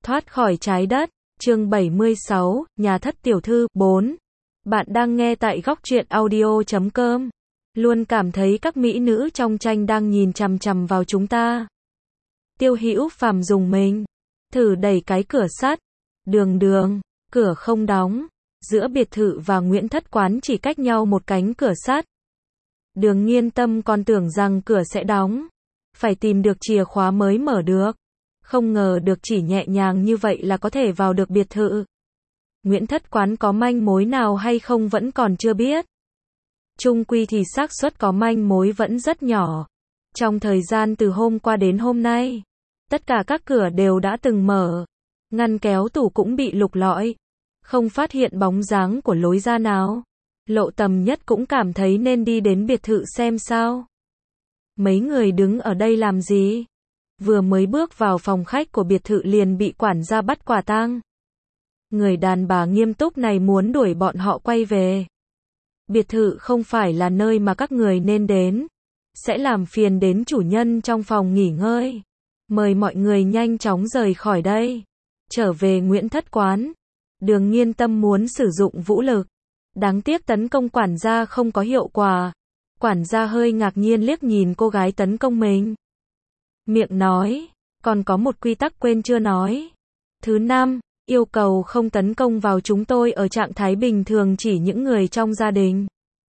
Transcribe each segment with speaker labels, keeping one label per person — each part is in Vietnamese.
Speaker 1: Thoát khỏi trái đất, chương 76, nhà thất tiểu thư, 4. Bạn đang nghe tại góc truyện audio.com. Luôn cảm thấy các mỹ nữ trong tranh đang nhìn chằm chằm vào chúng ta. Tiêu Hữu Phàm dùng mình, thử đẩy cái cửa sắt. Đường, cửa không đóng. Giữa biệt thự và Nguyễn Thất Quán chỉ cách nhau một cánh cửa sắt. Đường Nghiên Tâm còn tưởng rằng cửa sẽ đóng. Phải tìm được chìa khóa mới mở được. Không ngờ được chỉ nhẹ nhàng như vậy là có thể vào được biệt thự. Nguyễn Thất Quán có manh mối nào hay không vẫn còn chưa biết. Chung quy thì xác suất có manh mối vẫn rất nhỏ. Trong thời gian từ hôm qua đến hôm nay, tất cả các cửa đều đã từng mở. Ngăn kéo tủ cũng bị lục lọi. Không phát hiện bóng dáng của lối ra nào. Lộ Tầm Nhất cũng cảm thấy nên đi đến biệt thự xem sao. Mấy người đứng ở đây làm gì? Vừa mới bước vào phòng khách của biệt thự liền bị quản gia bắt quả tang. Người đàn bà nghiêm túc này muốn đuổi bọn họ quay về. Biệt thự không phải là nơi mà các người nên đến. Sẽ làm phiền đến chủ nhân trong phòng nghỉ ngơi. Mời mọi người nhanh chóng rời khỏi đây. Trở về Nguyễn Thất Quán. Đường Nghiên Tâm muốn sử dụng vũ lực. Đáng tiếc tấn công quản gia không có hiệu quả. Quản gia hơi ngạc nhiên liếc nhìn cô gái tấn công mình. Miệng nói, còn có một quy tắc quên chưa nói. Thứ 5, yêu cầu không tấn công vào chúng tôi ở trạng thái bình thường, chỉ những người trong gia đình.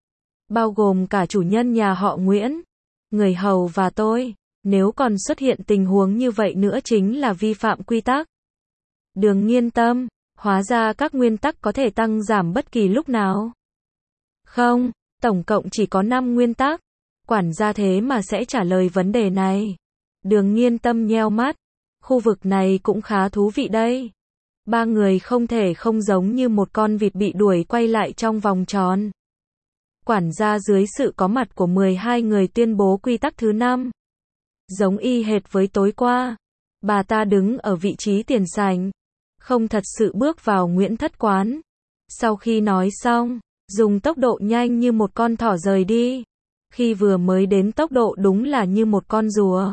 Speaker 1: Bao gồm cả chủ nhân nhà họ Nguyễn, người hầu và tôi. Nếu còn xuất hiện tình huống như vậy nữa chính là vi phạm quy tắc. Đường Nghiên Tâm, hóa ra các nguyên tắc có thể tăng giảm bất kỳ lúc nào. Không, tổng cộng chỉ có 5 nguyên tắc. Quản gia thế mà sẽ trả lời vấn đề này. Đường Nghiên Tâm nheo mắt. Khu vực này cũng khá thú vị đây. 3 người không thể không giống như một con vịt bị đuổi quay lại trong vòng tròn. Quản gia dưới sự có mặt của 12 người tuyên bố quy tắc thứ 5. Giống y hệt với tối qua. Bà ta đứng ở vị trí tiền sảnh. Không thật sự bước vào Nguyễn Thất Quán. Sau khi nói xong, dùng tốc độ nhanh như một con thỏ rời đi. Khi vừa mới đến tốc độ đúng là như một con rùa.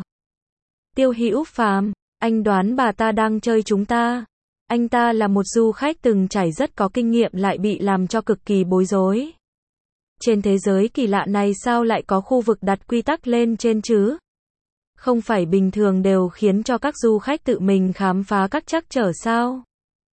Speaker 1: Tiêu Hữu Phàm, anh đoán bà ta đang chơi chúng ta. Anh ta là một du khách từng trải rất có kinh nghiệm lại bị làm cho cực kỳ bối rối. Trên thế giới kỳ lạ này sao lại có khu vực đặt quy tắc lên trên chứ? Không phải bình thường đều khiến cho các du khách tự mình khám phá các trắc trở sao?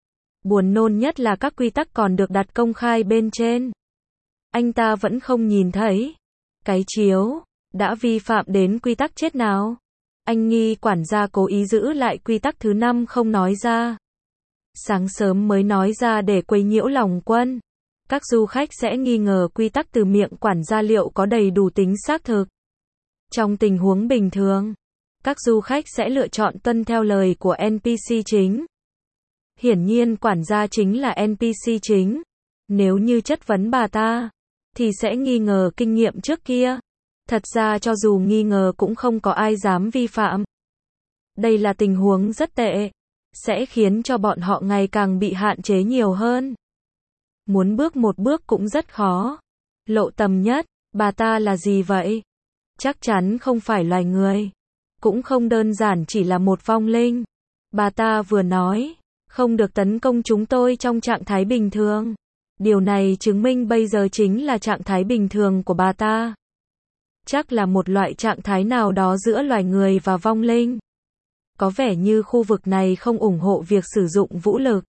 Speaker 1: Buồn nôn nhất là các quy tắc còn được đặt công khai bên trên. Anh ta vẫn không nhìn thấy. Cái chiếu, đã vi phạm đến quy tắc chết nào? Anh nghi quản gia cố ý giữ lại quy tắc thứ 5 không nói ra. Sáng sớm mới nói ra để quấy nhiễu lòng quân. Các du khách sẽ nghi ngờ quy tắc từ miệng quản gia liệu có đầy đủ tính xác thực. Trong tình huống bình thường, các du khách sẽ lựa chọn tuân theo lời của NPC chính. Hiển nhiên quản gia chính là NPC chính. Nếu như chất vấn bà ta, thì sẽ nghi ngờ kinh nghiệm trước kia. Thật ra cho dù nghi ngờ cũng không có ai dám vi phạm. Đây là tình huống rất tệ. Sẽ khiến cho bọn họ ngày càng bị hạn chế nhiều hơn. Muốn bước một bước cũng rất khó. Lộ Tầm Nhất, bà ta là gì vậy? Chắc chắn không phải loài người. Cũng không đơn giản chỉ là một vong linh. Bà ta vừa nói, không được tấn công chúng tôi trong trạng thái bình thường. Điều này chứng minh bây giờ chính là trạng thái bình thường của bà ta. Chắc là một loại trạng thái nào đó giữa loài người và vong linh. Có vẻ như khu vực này không ủng hộ việc sử dụng vũ lực.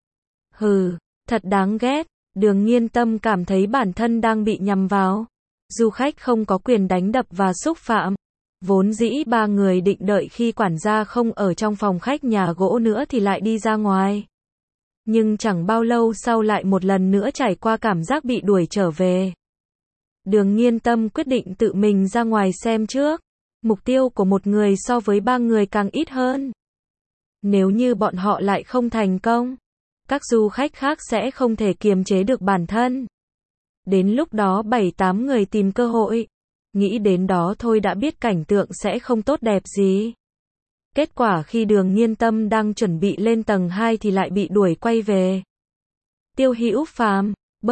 Speaker 1: Hừ, thật đáng ghét. Đường Nghiên Tâm cảm thấy bản thân đang bị nhằm vào. Du khách không có quyền đánh đập và xúc phạm. Vốn dĩ 3 người định đợi khi quản gia không ở trong phòng khách nhà gỗ nữa thì lại đi ra ngoài. Nhưng chẳng bao lâu sau lại một lần nữa trải qua cảm giác bị đuổi trở về. Đường Nghiên Tâm quyết định tự mình ra ngoài xem trước. Mục tiêu của một người so với 3 người càng ít hơn. Nếu như bọn họ lại không thành công, các du khách khác sẽ không thể kiềm chế được bản thân. Đến lúc đó 7-8 người tìm cơ hội. Nghĩ đến đó thôi đã biết cảnh tượng sẽ không tốt đẹp gì. Kết quả khi Đường Nghiên Tâm đang chuẩn bị lên tầng 2 thì lại bị đuổi quay về. Tiêu Hữu Phàm,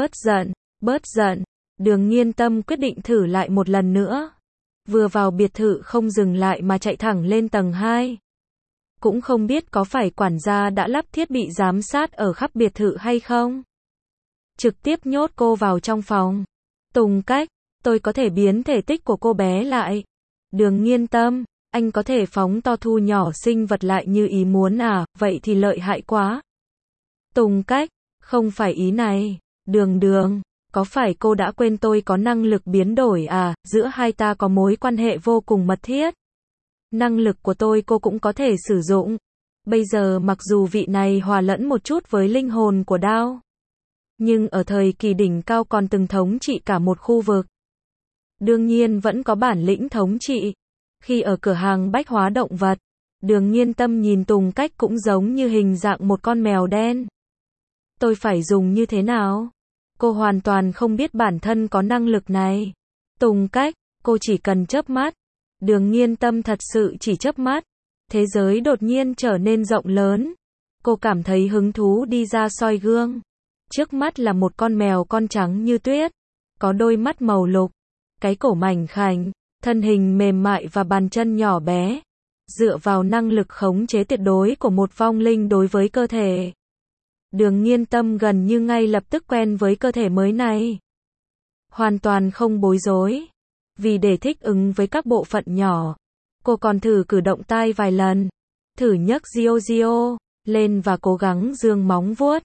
Speaker 1: bớt giận. Đường Nghiên Tâm quyết định thử lại một lần nữa. Vừa vào biệt thự không dừng lại mà chạy thẳng lên tầng 2. Cũng không biết có phải quản gia đã lắp thiết bị giám sát ở khắp biệt thự hay không. Trực tiếp nhốt cô vào trong phòng. Tùng Cách, tôi có thể biến thể tích của cô bé lại. Đường Nghiên Tâm, anh có thể phóng to thu nhỏ sinh vật lại như ý muốn à, vậy thì lợi hại quá. Tùng Cách, không phải ý này. Đường, có phải cô đã quên tôi có năng lực biến đổi à, giữa hai ta có mối quan hệ vô cùng mật thiết. Năng lực của tôi cô cũng có thể sử dụng. Bây giờ mặc dù vị này hòa lẫn một chút với linh hồn của Đao, nhưng ở thời kỳ đỉnh cao còn từng thống trị cả một khu vực. Đương nhiên vẫn có bản lĩnh thống trị. Khi ở cửa hàng bách hóa động vật, Đường Nghiên Tâm nhìn Tùng Cách cũng giống như hình dạng một con mèo đen. Tôi phải dùng như thế nào? Cô hoàn toàn không biết bản thân có năng lực này. Tùng Cách, cô chỉ cần chớp mắt. Đường Nghiên Tâm thật sự chỉ chớp mắt. Thế giới đột nhiên trở nên rộng lớn. Cô cảm thấy hứng thú đi ra soi gương. Trước mắt là một con mèo con trắng như tuyết. Có đôi mắt màu lục. Cái cổ mảnh khảnh. Thân hình mềm mại và bàn chân nhỏ bé. Dựa vào năng lực khống chế tuyệt đối của một vong linh đối với cơ thể. Đường Nghiên Tâm gần như ngay lập tức quen với cơ thể mới này. Hoàn toàn không bối rối. Vì để thích ứng với các bộ phận nhỏ, cô còn thử cử động tai vài lần. Thử nhấc Gio lên và cố gắng giương móng vuốt.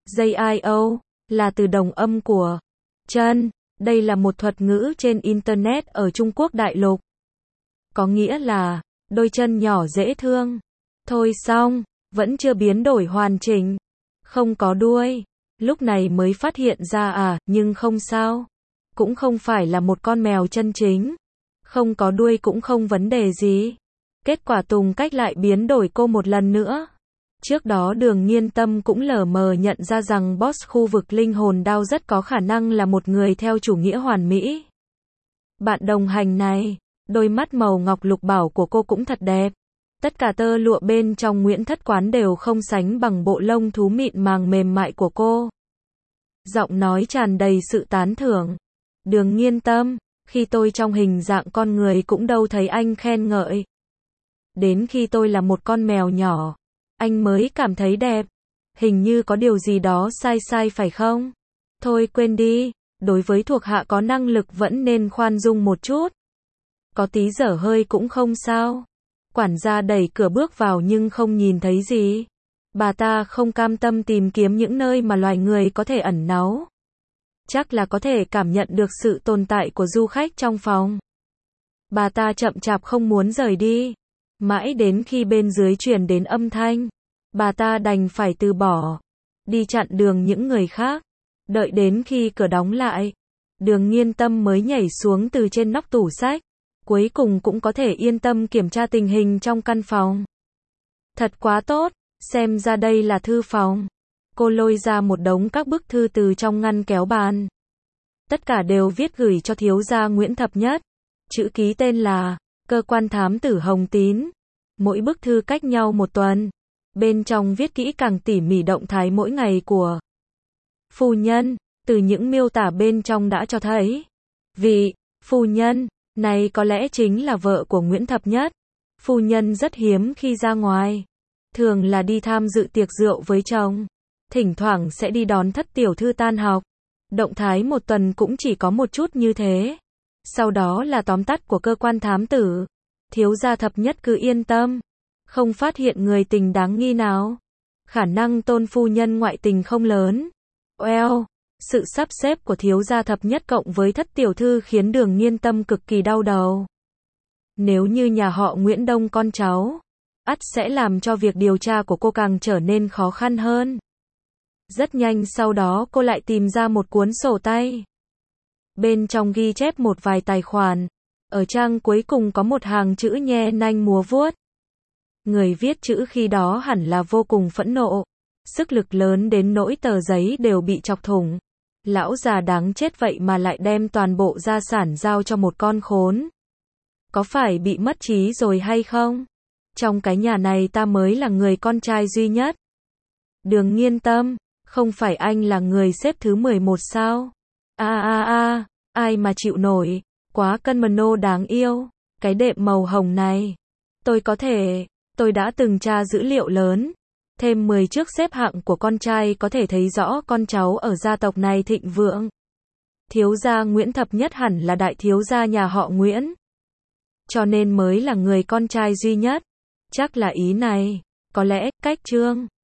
Speaker 1: JIO là từ đồng âm của chân. Đây là một thuật ngữ trên Internet ở Trung Quốc đại lục. Có nghĩa là đôi chân nhỏ dễ thương. Thôi xong, vẫn chưa biến đổi hoàn chỉnh. Không có đuôi. Lúc này mới phát hiện ra à, nhưng không sao. Cũng không phải là một con mèo chân chính. Không có đuôi cũng không vấn đề gì. Kết quả Tùng Cách lại biến đổi cô một lần nữa. Trước đó Đường Nghiên Tâm cũng lờ mờ nhận ra rằng boss khu vực linh hồn Đao rất có khả năng là một người theo chủ nghĩa hoàn mỹ. Bạn đồng hành này, đôi mắt màu ngọc lục bảo của cô cũng thật đẹp. Tất cả tơ lụa bên trong Nguyễn Thất Quán đều không sánh bằng bộ lông thú mịn màng mềm mại của cô. Giọng nói tràn đầy sự tán thưởng. Đường Nghiên Tâm, khi tôi trong hình dạng con người cũng đâu thấy anh khen ngợi. Đến khi tôi là một con mèo nhỏ, anh mới cảm thấy đẹp. Hình như có điều gì đó sai phải không? Thôi quên đi, đối với thuộc hạ có năng lực vẫn nên khoan dung một chút. Có tí dở hơi cũng không sao. Quản gia đẩy cửa bước vào nhưng không nhìn thấy gì. Bà ta không cam tâm tìm kiếm những nơi mà loài người có thể ẩn náu. Chắc là có thể cảm nhận được sự tồn tại của du khách trong phòng. Bà ta chậm chạp không muốn rời đi. Mãi đến khi bên dưới truyền đến âm thanh, bà ta đành phải từ bỏ. Đi chặn đường những người khác. Đợi đến khi cửa đóng lại, Đường Nghiên Tâm mới nhảy xuống từ trên nóc tủ sách. Cuối cùng cũng có thể yên tâm kiểm tra tình hình trong căn phòng. Thật quá tốt, xem ra đây là thư phòng. Cô lôi ra một đống các bức thư từ trong ngăn kéo bàn. Tất cả đều viết gửi cho thiếu gia Nguyễn Thập Nhất. Chữ ký tên là Cơ quan thám tử Hồng Tín. Mỗi bức thư cách nhau một tuần. Bên trong viết kỹ càng tỉ mỉ động thái mỗi ngày của phu nhân. Từ những miêu tả bên trong đã cho thấy vị phu nhân này có lẽ chính là vợ của Nguyễn Thập Nhất. Phu nhân rất hiếm khi ra ngoài. Thường là đi tham dự tiệc rượu với chồng. Thỉnh thoảng sẽ đi đón thất tiểu thư tan học. Động thái một tuần cũng chỉ có một chút như thế. Sau đó là tóm tắt của cơ quan thám tử. Thiếu gia Thập Nhất cứ yên tâm. Không phát hiện người tình đáng nghi nào. Khả năng Tôn phu nhân ngoại tình không lớn. Well, sự sắp xếp của thiếu gia Thập Nhất cộng với thất tiểu thư khiến Đường Nghiên Tâm cực kỳ đau đầu. Nếu như nhà họ Nguyễn đông con cháu, ắt sẽ làm cho việc điều tra của cô càng trở nên khó khăn hơn. Rất nhanh sau đó cô lại tìm ra một cuốn sổ tay. Bên trong ghi chép một vài tài khoản. Ở trang cuối cùng có một hàng chữ nhe nanh múa vuốt. Người viết chữ khi đó hẳn là vô cùng phẫn nộ. Sức lực lớn đến nỗi tờ giấy đều bị chọc thủng. Lão già đáng chết vậy mà lại đem toàn bộ gia sản giao cho một con khốn. Có phải bị mất trí rồi hay không? Trong cái nhà này ta mới là người con trai duy nhất. Đường Nghiên Tâm, không phải anh là người xếp thứ 11 sao? Ai mà chịu nổi, quá cân mờ nô đáng yêu, cái đệm màu hồng này. Tôi đã từng tra dữ liệu lớn. Thêm 10 trước xếp hạng của con trai có thể thấy rõ con cháu ở gia tộc này thịnh vượng. Thiếu gia Nguyễn Thập Nhất hẳn là đại thiếu gia nhà họ Nguyễn. Cho nên mới là người con trai duy nhất. Chắc là ý này. Có lẽ, cách Trương